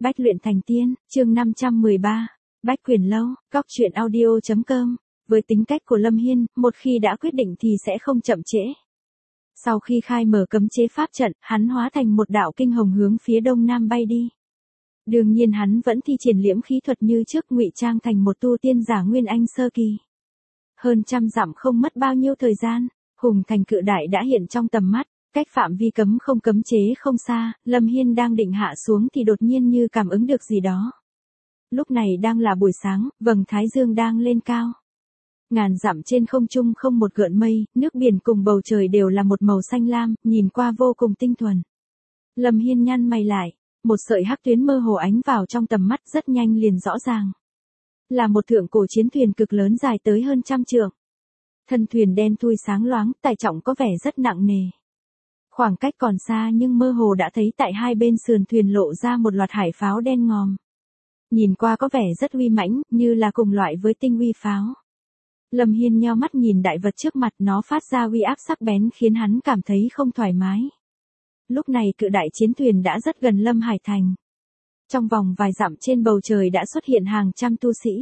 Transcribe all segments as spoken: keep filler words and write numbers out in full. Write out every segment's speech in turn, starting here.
Bách luyện thành tiên, chương năm trăm mười ba, Bách quyền lâu, góc truyện audio chấm com. Với tính cách của Lâm Hiên, một khi đã quyết định thì sẽ không chậm trễ. Sau khi khai mở cấm chế pháp trận, hắn hóa thành một đạo kinh hồng hướng phía đông nam bay đi. Đương nhiên hắn vẫn thi triển liễm khí thuật như trước, ngụy trang thành một tu tiên giả nguyên anh sơ kỳ. Hơn trăm dặm không mất bao nhiêu thời gian, hùng thành cự đại đã hiện trong tầm mắt. Cách phạm vi cấm không cấm chế không xa, Lâm Hiên đang định hạ xuống thì đột nhiên như cảm ứng được gì đó. Lúc này đang là buổi sáng, vầng thái dương đang lên cao. Ngàn dặm trên không trung không một gợn mây, nước biển cùng bầu trời đều là một màu xanh lam, nhìn qua vô cùng tinh thuần. Lâm Hiên nhăn mày lại, một sợi hắc tuyến mơ hồ ánh vào trong tầm mắt, rất nhanh liền rõ ràng. Là một thượng cổ chiến thuyền cực lớn dài tới hơn trăm trượng. Thân thuyền đen thui sáng loáng, tải trọng có vẻ rất nặng nề. Khoảng cách còn xa nhưng mơ hồ đã thấy tại hai bên sườn thuyền lộ ra một loạt hải pháo đen ngòm. Nhìn qua có vẻ rất uy mãnh, như là cùng loại với tinh uy pháo. Lâm Hiên nheo mắt nhìn đại vật trước mặt, nó phát ra uy áp sắc bén khiến hắn cảm thấy không thoải mái. Lúc này cự đại chiến thuyền đã rất gần Lâm Hải Thành. Trong vòng vài dặm trên bầu trời đã xuất hiện hàng trăm tu sĩ.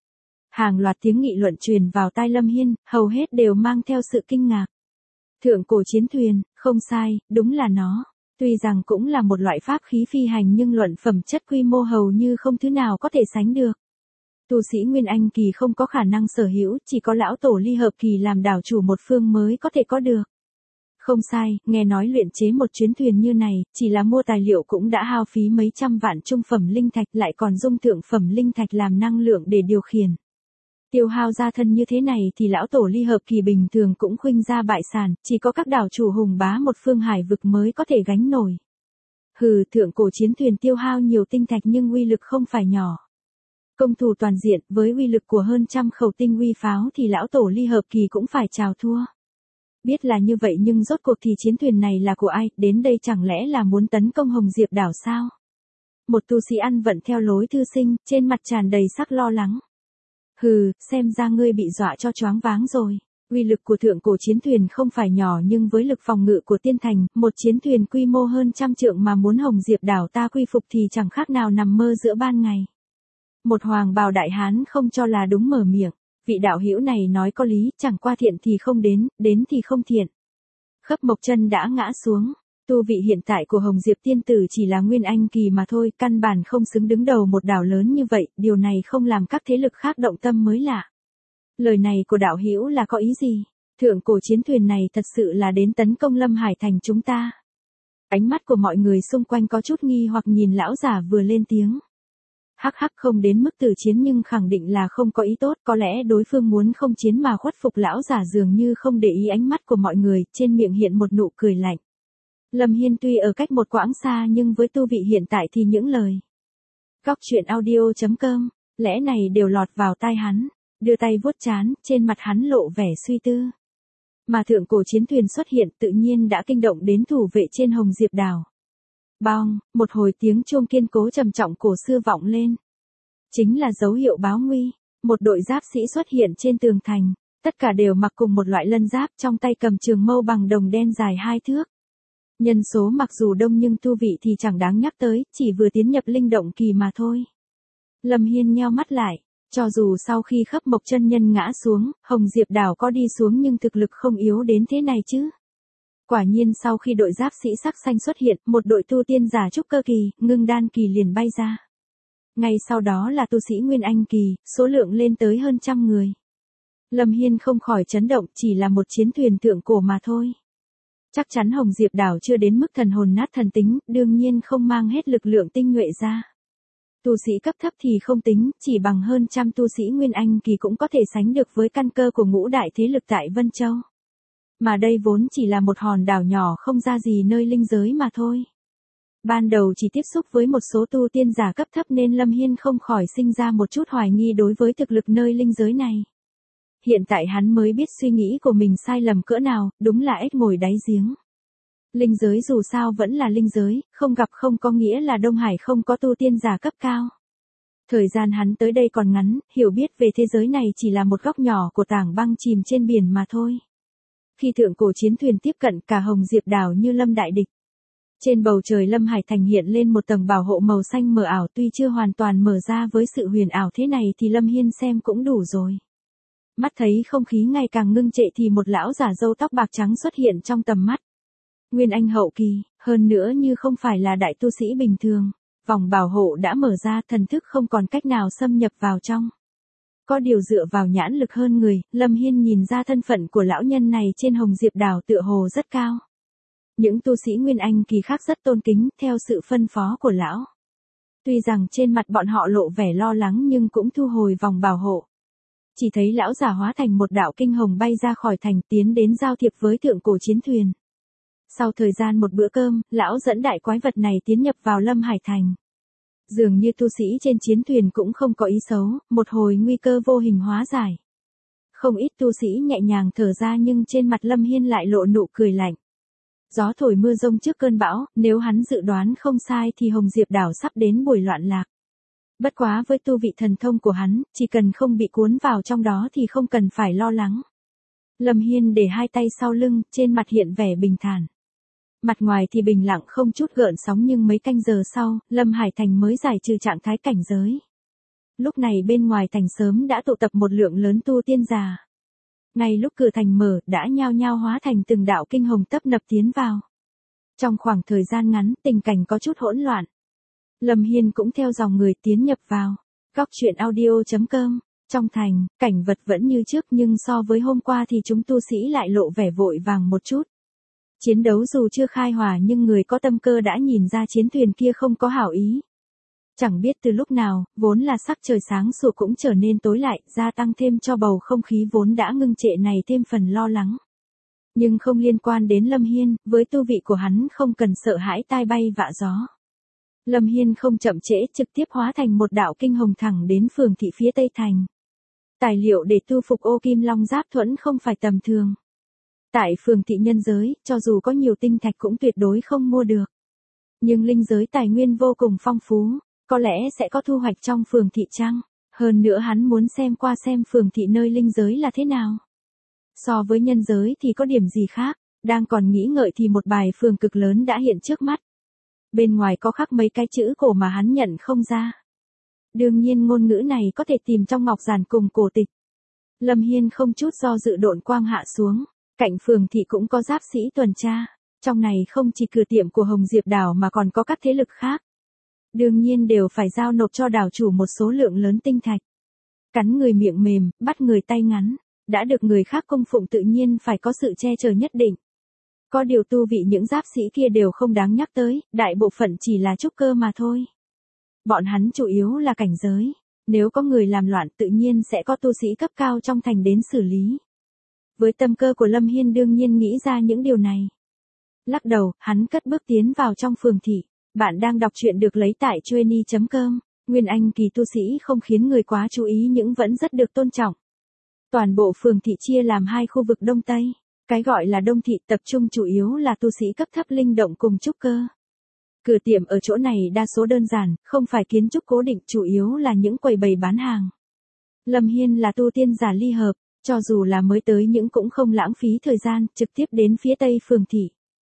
Hàng loạt tiếng nghị luận truyền vào tai Lâm Hiên, hầu hết đều mang theo sự kinh ngạc. Thượng cổ chiến thuyền, không sai, đúng là nó. Tuy rằng cũng là một loại pháp khí phi hành nhưng luận phẩm chất quy mô hầu như không thứ nào có thể sánh được. Tu sĩ Nguyên Anh kỳ không có khả năng sở hữu, chỉ có lão tổ ly hợp kỳ làm đảo chủ một phương mới có thể có được. Không sai, nghe nói luyện chế một chuyến thuyền như này, chỉ là mua tài liệu cũng đã hao phí mấy trăm vạn trung phẩm linh thạch, lại còn dung thượng phẩm linh thạch làm năng lượng để điều khiển. Tiêu hao gia thân như thế này thì lão tổ ly hợp kỳ bình thường cũng khuynh ra bại sản, chỉ có các đảo chủ hùng bá một phương hải vực mới có thể gánh nổi. Hừ, thượng cổ chiến thuyền tiêu hao nhiều tinh thạch nhưng uy lực không phải nhỏ. Công thủ toàn diện, với uy lực của hơn trăm khẩu tinh uy pháo thì lão tổ ly hợp kỳ cũng phải chào thua. Biết là như vậy nhưng rốt cuộc thì chiến thuyền này là của ai, đến đây chẳng lẽ là muốn tấn công Hồng Diệp đảo sao? Một tu sĩ ăn vận theo lối thư sinh, trên mặt tràn đầy sắc lo lắng. Hừ, xem ra ngươi bị dọa cho choáng váng rồi. Uy lực của thượng cổ chiến thuyền không phải nhỏ nhưng với lực phòng ngự của tiên thành, một chiến thuyền quy mô hơn trăm trượng mà muốn Hồng Diệp đảo ta quy phục thì chẳng khác nào nằm mơ giữa ban ngày. Một hoàng bào đại hán không cho là đúng mở miệng. Vị đạo hữu này nói có lý, chẳng qua thiện thì không đến, đến thì không thiện. Khấp Mộc Chân đã ngã xuống. Tu vị hiện tại của Hồng Diệp tiên tử chỉ là nguyên anh kỳ mà thôi, căn bản không xứng đứng đầu một đảo lớn như vậy, điều này không làm các thế lực khác động tâm mới lạ. Lời này của đạo hữu là có ý gì? Thượng cổ chiến thuyền này thật sự là đến tấn công Lâm Hải Thành chúng ta. Ánh mắt của mọi người xung quanh có chút nghi hoặc nhìn lão giả vừa lên tiếng. Hắc hắc, không đến mức tử chiến nhưng khẳng định là không có ý tốt, có lẽ đối phương muốn không chiến mà khuất phục. Lão giả dường như không để ý ánh mắt của mọi người, trên miệng hiện một nụ cười lạnh. Lâm Hiên tuy ở cách một quãng xa nhưng với tu vị hiện tại thì những lời góc truyện audio chấm com, lẽ này đều lọt vào tai hắn, đưa tay vuốt trán, trên mặt hắn lộ vẻ suy tư. Mà thượng cổ chiến thuyền xuất hiện tự nhiên đã kinh động đến thủ vệ trên Hồng Diệp đảo. Bong, một hồi tiếng chuông kiên cố trầm trọng cổ xưa vọng lên. Chính là dấu hiệu báo nguy, một đội giáp sĩ xuất hiện trên tường thành, tất cả đều mặc cùng một loại lân giáp, trong tay cầm trường mâu bằng đồng đen dài hai thước. Nhân số mặc dù đông nhưng tu vị thì chẳng đáng nhắc tới, chỉ vừa tiến nhập linh động kỳ mà thôi. Lâm Hiên nheo mắt lại, cho dù sau khi Khấp Mộc Chân nhân ngã xuống, Hồng Diệp đảo có đi xuống nhưng thực lực không yếu đến thế này chứ. Quả nhiên sau khi đội giáp sĩ sắc xanh xuất hiện, một đội tu tiên giả trúc cơ kỳ, ngưng đan kỳ liền bay ra. Ngay sau đó là tu sĩ Nguyên Anh kỳ, số lượng lên tới hơn trăm người. Lâm Hiên không khỏi chấn động, chỉ là một chiến thuyền thượng cổ mà thôi. Chắc chắn Hồng Diệp đảo chưa đến mức thần hồn nát thần tính, đương nhiên không mang hết lực lượng tinh nhuệ ra. Tu sĩ cấp thấp thì không tính, chỉ bằng hơn trăm tu sĩ Nguyên Anh kỳ cũng có thể sánh được với căn cơ của ngũ đại thế lực tại Vân Châu. Mà đây vốn chỉ là một hòn đảo nhỏ không ra gì nơi linh giới mà thôi. Ban đầu chỉ tiếp xúc với một số tu tiên giả cấp thấp nên Lâm Hiên không khỏi sinh ra một chút hoài nghi đối với thực lực nơi linh giới này. Hiện tại hắn mới biết suy nghĩ của mình sai lầm cỡ nào, đúng là ếch ngồi đáy giếng. Linh giới dù sao vẫn là linh giới, không gặp không có nghĩa là Đông Hải không có tu tiên giả cấp cao. Thời gian hắn tới đây còn ngắn, hiểu biết về thế giới này chỉ là một góc nhỏ của tảng băng chìm trên biển mà thôi. Khi thượng cổ chiến thuyền tiếp cận, cả Hồng Diệp đảo như lâm đại địch. Trên bầu trời Lâm Hải Thành hiện lên một tầng bảo hộ màu xanh mờ ảo, tuy chưa hoàn toàn mở ra với sự huyền ảo thế này thì Lâm Hiên xem cũng đủ rồi. Mắt thấy không khí ngày càng ngưng trệ thì một lão giả râu tóc bạc trắng xuất hiện trong tầm mắt. Nguyên Anh hậu kỳ, hơn nữa như không phải là đại tu sĩ bình thường. Vòng bảo hộ đã mở ra, thần thức không còn cách nào xâm nhập vào trong. Có điều dựa vào nhãn lực hơn người, Lâm Hiên nhìn ra thân phận của lão nhân này trên Hồng Diệp Đảo tựa hồ rất cao. Những tu sĩ Nguyên Anh kỳ khác rất tôn kính, theo sự phân phó của lão. Tuy rằng trên mặt bọn họ lộ vẻ lo lắng nhưng cũng thu hồi vòng bảo hộ. Chỉ thấy lão giả hóa thành một đạo kinh hồng bay ra khỏi thành, tiến đến giao thiệp với thượng cổ chiến thuyền. Sau thời gian một bữa cơm, lão dẫn đại quái vật này tiến nhập vào Lâm Hải Thành. Dường như tu sĩ trên chiến thuyền cũng không có ý xấu, một hồi nguy cơ vô hình hóa giải. Không ít tu sĩ nhẹ nhàng thở ra nhưng trên mặt Lâm Hiên lại lộ nụ cười lạnh. Gió thổi mưa rông trước cơn bão, nếu hắn dự đoán không sai thì Hồng Diệp Đảo sắp đến buổi loạn lạc. Bất quá với tu vị thần thông của hắn, chỉ cần không bị cuốn vào trong đó thì không cần phải lo lắng. Lâm Hiên để hai tay sau lưng, trên mặt hiện vẻ bình thản. Mặt ngoài thì bình lặng không chút gợn sóng nhưng mấy canh giờ sau, Lâm Hải Thành mới giải trừ trạng thái cảnh giới. Lúc này bên ngoài thành sớm đã tụ tập một lượng lớn tu tiên già. Ngay lúc cửa thành mở, đã nhao nhao hóa thành từng đạo kinh hồng tấp nập tiến vào. Trong khoảng thời gian ngắn, tình cảnh có chút hỗn loạn. Lâm Hiên cũng theo dòng người tiến nhập vào. Góc truyện audio chấm com. Trong thành, cảnh vật vẫn như trước nhưng so với hôm qua thì chúng tu sĩ lại lộ vẻ vội vàng một chút. Chiến đấu dù chưa khai hỏa nhưng người có tâm cơ đã nhìn ra chiến thuyền kia không có hảo ý. Chẳng biết từ lúc nào, vốn là sắc trời sáng sủa cũng trở nên tối lại, gia tăng thêm cho bầu không khí vốn đã ngưng trệ này thêm phần lo lắng. Nhưng không liên quan đến Lâm Hiên, với tu vị của hắn không cần sợ hãi tai bay vạ gió. Lâm Hiên không chậm trễ, trực tiếp hóa thành một đạo kinh hồng thẳng đến phường thị phía Tây Thành. Tài liệu để tu phục ô kim long giáp thuẫn không phải tầm thường. Tại phường thị nhân giới, cho dù có nhiều tinh thạch cũng tuyệt đối không mua được. Nhưng linh giới tài nguyên vô cùng phong phú, có lẽ sẽ có thu hoạch trong phường thị chăng? Hơn nữa hắn muốn xem qua xem phường thị nơi linh giới là thế nào. So với nhân giới thì có điểm gì khác, đang còn nghĩ ngợi thì một bài phường cực lớn đã hiện trước mắt. Bên ngoài có khắc mấy cái chữ cổ mà hắn nhận không ra. Đương nhiên ngôn ngữ này có thể tìm trong ngọc giản cùng cổ tịch. Lâm Hiên không chút do dự độn quang hạ xuống, cạnh phường thị cũng có giáp sĩ tuần tra, trong này không chỉ cửa tiệm của Hồng Diệp Đảo mà còn có các thế lực khác. Đương nhiên đều phải giao nộp cho đảo chủ một số lượng lớn tinh thạch. Cắn người miệng mềm, bắt người tay ngắn, đã được người khác cung phụng tự nhiên phải có sự che chở nhất định. Có điều tu vị những giáp sĩ kia đều không đáng nhắc tới, đại bộ phận chỉ là trúc cơ mà thôi. Bọn hắn chủ yếu là cảnh giới, nếu có người làm loạn tự nhiên sẽ có tu sĩ cấp cao trong thành đến xử lý. Với tâm cơ của Lâm Hiên đương nhiên nghĩ ra những điều này. Lắc đầu, hắn cất bước tiến vào trong phường thị. Bạn đang đọc truyện được lấy tại chueny chấm com. Nguyên Anh kỳ tu sĩ không khiến người quá chú ý nhưng vẫn rất được tôn trọng. Toàn bộ phường thị chia làm hai khu vực Đông Tây. Cái gọi là Đông thị tập trung chủ yếu là tu sĩ cấp thấp linh động cùng trúc cơ. Cửa tiệm ở chỗ này đa số đơn giản, không phải kiến trúc cố định, chủ yếu là những quầy bày bán hàng. Lâm Hiên là tu tiên giả ly hợp, cho dù là mới tới những cũng không lãng phí thời gian, trực tiếp đến phía Tây phường thị.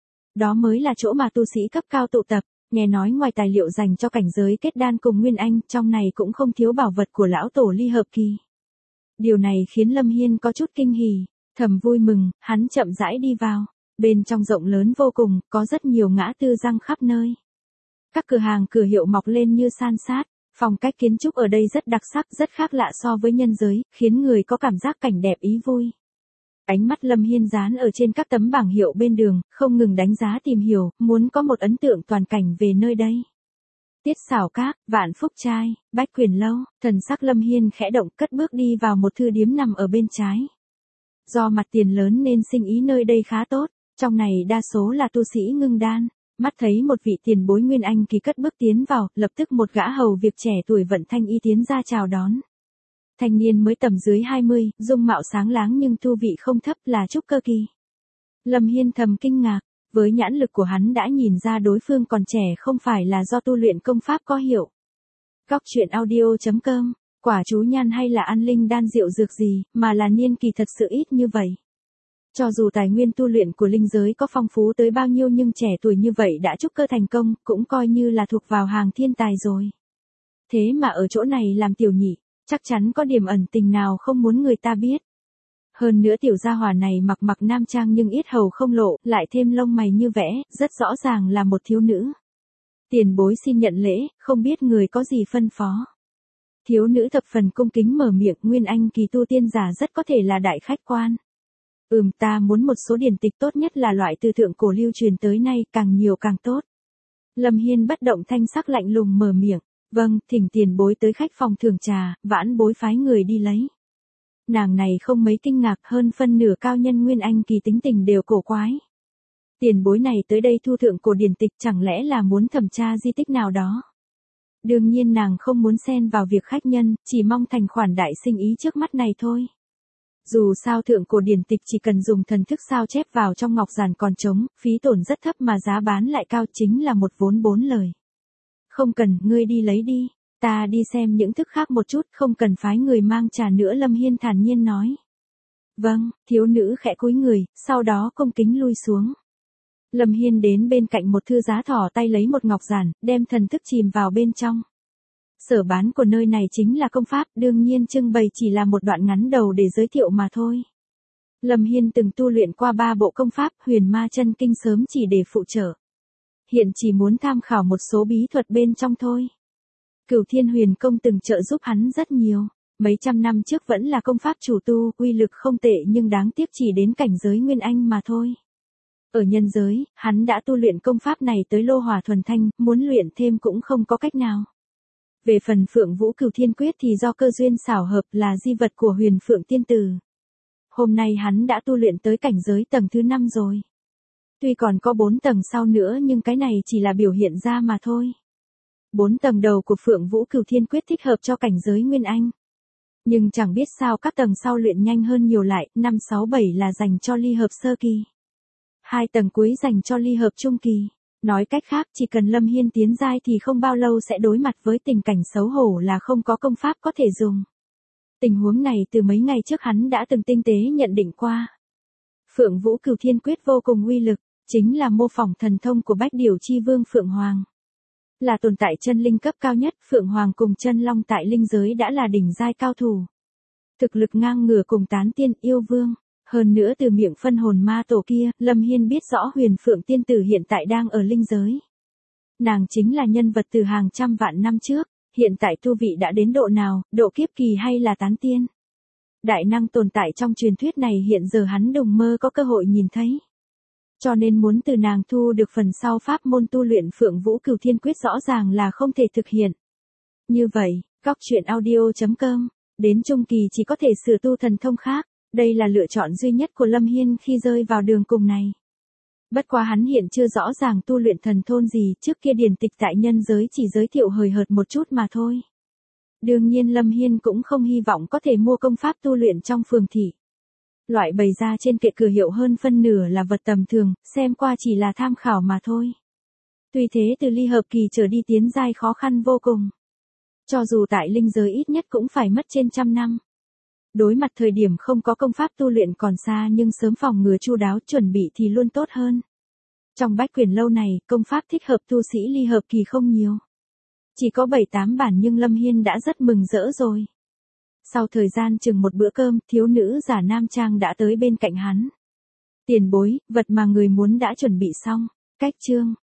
Đó mới là chỗ mà tu sĩ cấp cao tụ tập. Nghe nói ngoài tài liệu dành cho cảnh giới kết đan cùng Nguyên Anh, trong này cũng không thiếu bảo vật của lão tổ ly hợp kỳ. Điều này khiến Lâm Hiên có chút kinh hỉ, thầm vui mừng, hắn chậm rãi đi vào. Bên trong rộng lớn vô cùng, có rất nhiều ngã tư răng khắp nơi. Các cửa hàng cửa hiệu mọc lên như san sát, phong cách kiến trúc ở đây rất đặc sắc, rất khác lạ so với nhân giới, khiến người có cảm giác cảnh đẹp ý vui. Ánh mắt Lâm Hiên dán ở trên các tấm bảng hiệu bên đường, không ngừng đánh giá tìm hiểu, muốn có một ấn tượng toàn cảnh về nơi đây. Tiết Xảo Các, Vạn Phúc Trai, Bách Quyền Lâu, thần sắc Lâm Hiên khẽ động, cất bước đi vào một thư điếm nằm ở bên trái. Do mặt tiền lớn nên sinh ý nơi đây khá tốt, trong này đa số là tu sĩ ngưng đan. Mắt thấy một vị tiền bối Nguyên Anh kỳ cất bước tiến vào, lập tức một gã hầu việc trẻ tuổi vận thanh y tiến ra chào đón. Thanh niên mới tầm dưới hai mươi, dung mạo sáng láng nhưng tu vị không thấp, là trúc cơ kỳ. Lâm Hiên thầm kinh ngạc, với nhãn lực của hắn đã nhìn ra đối phương còn trẻ không phải là do tu luyện công pháp có hiệu. Góc truyện audio chấm com, quả chú nhan hay là ăn linh đan rượu dược gì, mà là niên kỳ thật sự ít như vậy. Cho dù tài nguyên tu luyện của linh giới có phong phú tới bao nhiêu nhưng trẻ tuổi như vậy đã trúc cơ thành công, cũng coi như là thuộc vào hàng thiên tài rồi. Thế mà ở chỗ này làm tiểu nhị, chắc chắn có điểm ẩn tình nào không muốn người ta biết. Hơn nữa tiểu gia hỏa này mặc mặc nam trang nhưng yết hầu không lộ, lại thêm lông mày như vẽ, rất rõ ràng là một thiếu nữ. Tiền bối xin nhận lễ, không biết người có gì phân phó. Thiếu nữ thập phần cung kính mở miệng, Nguyên Anh kỳ tu tiên giả rất có thể là đại khách quan. Ừm, ta muốn một số điển tịch tốt nhất là loại từ thượng cổ lưu truyền tới nay, càng nhiều càng tốt. Lâm Hiên bất động thanh sắc lạnh lùng mở miệng, vâng, thỉnh tiền bối tới khách phòng thưởng trà, vãn bối phái người đi lấy. Nàng này không mấy kinh ngạc, hơn phân nửa cao nhân Nguyên Anh kỳ tính tình đều cổ quái. Tiền bối này tới đây thu thượng cổ điển tịch chẳng lẽ là muốn thẩm tra di tích nào đó. Đương nhiên nàng không muốn xen vào việc khách nhân, chỉ mong thành khoản đại sinh ý trước mắt này thôi. Dù sao thượng cổ điển tịch chỉ cần dùng thần thức sao chép vào trong ngọc giản còn trống, phí tổn rất thấp mà giá bán lại cao, chính là một vốn bốn lời. Không cần, ngươi đi lấy đi, ta đi xem những thức khác một chút, không cần phái người mang trà nữa, Lâm Hiên thản nhiên nói. Vâng, thiếu nữ khẽ cúi người, sau đó cung kính lui xuống. Lâm Hiên đến bên cạnh một thư giá thỏ tay lấy một ngọc giản, đem thần thức chìm vào bên trong. Sở bán của nơi này chính là công pháp, đương nhiên trưng bày chỉ là một đoạn ngắn đầu để giới thiệu mà thôi. Lâm Hiên từng tu luyện qua ba bộ công pháp, Huyền Ma Chân Kinh sớm chỉ để phụ trợ. Hiện chỉ muốn tham khảo một số bí thuật bên trong thôi. Cửu Thiên Huyền Công từng trợ giúp hắn rất nhiều, mấy trăm năm trước vẫn là công pháp chủ tu, uy lực không tệ nhưng đáng tiếc chỉ đến cảnh giới Nguyên Anh mà thôi. Ở nhân giới, hắn đã tu luyện công pháp này tới lô hỏa thuần thanh, muốn luyện thêm cũng không có cách nào. Về phần Phượng Vũ Cửu Thiên Quyết thì do cơ duyên xảo hợp, là di vật của Huyền Phượng Tiên Tử. Hôm nay hắn đã tu luyện tới cảnh giới tầng thứ năm rồi. Tuy còn có bốn tầng sau nữa nhưng cái này chỉ là biểu hiện ra mà thôi. Bốn tầng đầu của Phượng Vũ Cửu Thiên Quyết thích hợp cho cảnh giới Nguyên Anh. Nhưng chẳng biết sao các tầng sau luyện nhanh hơn nhiều lại, năm sáu bảy là dành cho ly hợp sơ kỳ. Hai tầng cuối dành cho ly hợp trung kỳ. Nói cách khác, chỉ cần Lâm Hiên tiến giai thì không bao lâu sẽ đối mặt với tình cảnh xấu hổ là không có công pháp có thể dùng. Tình huống này từ mấy ngày trước hắn đã từng tinh tế nhận định qua. Phượng Vũ Cửu Thiên Quyết vô cùng uy lực, chính là mô phỏng thần thông của Bách Điểu Chi Vương Phượng Hoàng. Là tồn tại chân linh cấp cao nhất, Phượng Hoàng cùng chân long tại linh giới đã là đỉnh giai cao thủ. Thực lực ngang ngửa cùng Tán Tiên, Yêu Vương. Hơn nữa từ miệng phân hồn ma tổ kia, Lâm Hiên biết rõ Huyền Phượng Tiên Tử hiện tại đang ở linh giới. Nàng chính là nhân vật từ hàng trăm vạn năm trước, hiện tại tu vị đã đến độ nào, độ kiếp kỳ hay là tán tiên. Đại năng tồn tại trong truyền thuyết này hiện giờ hắn đồng mơ có cơ hội nhìn thấy. Cho nên muốn từ nàng thu được phần sau pháp môn tu luyện Phượng Vũ Cửu Thiên Quyết rõ ràng là không thể thực hiện. Như vậy, Góc Truyện Audio chấm com, đến trung kỳ chỉ có thể sửa tu thần thông khác. Đây là lựa chọn duy nhất của Lâm Hiên khi rơi vào đường cùng này. Bất quá hắn hiện chưa rõ ràng tu luyện thần thông gì, trước kia điển tịch tại nhân giới chỉ giới thiệu hời hợt một chút mà thôi. Đương nhiên Lâm Hiên cũng không hy vọng có thể mua công pháp tu luyện trong phường thị. Loại bày ra trên kệ cửa hiệu hơn phân nửa là vật tầm thường, xem qua chỉ là tham khảo mà thôi. Tuy thế từ ly hợp kỳ trở đi tiến giai khó khăn vô cùng. Cho dù tại linh giới ít nhất cũng phải mất trên trăm năm. Đối mặt thời điểm không có công pháp tu luyện còn xa nhưng sớm phòng ngừa chu đáo chuẩn bị thì luôn tốt hơn. Trong Bách Quyển Lâu này, công pháp thích hợp tu sĩ ly hợp kỳ không nhiều. Chỉ có bảy tám bản nhưng Lâm Hiên đã rất mừng rỡ rồi. Sau thời gian chừng một bữa cơm, thiếu nữ giả nam trang đã tới bên cạnh hắn. Tiền bối, vật mà người muốn đã chuẩn bị xong. Cách chương.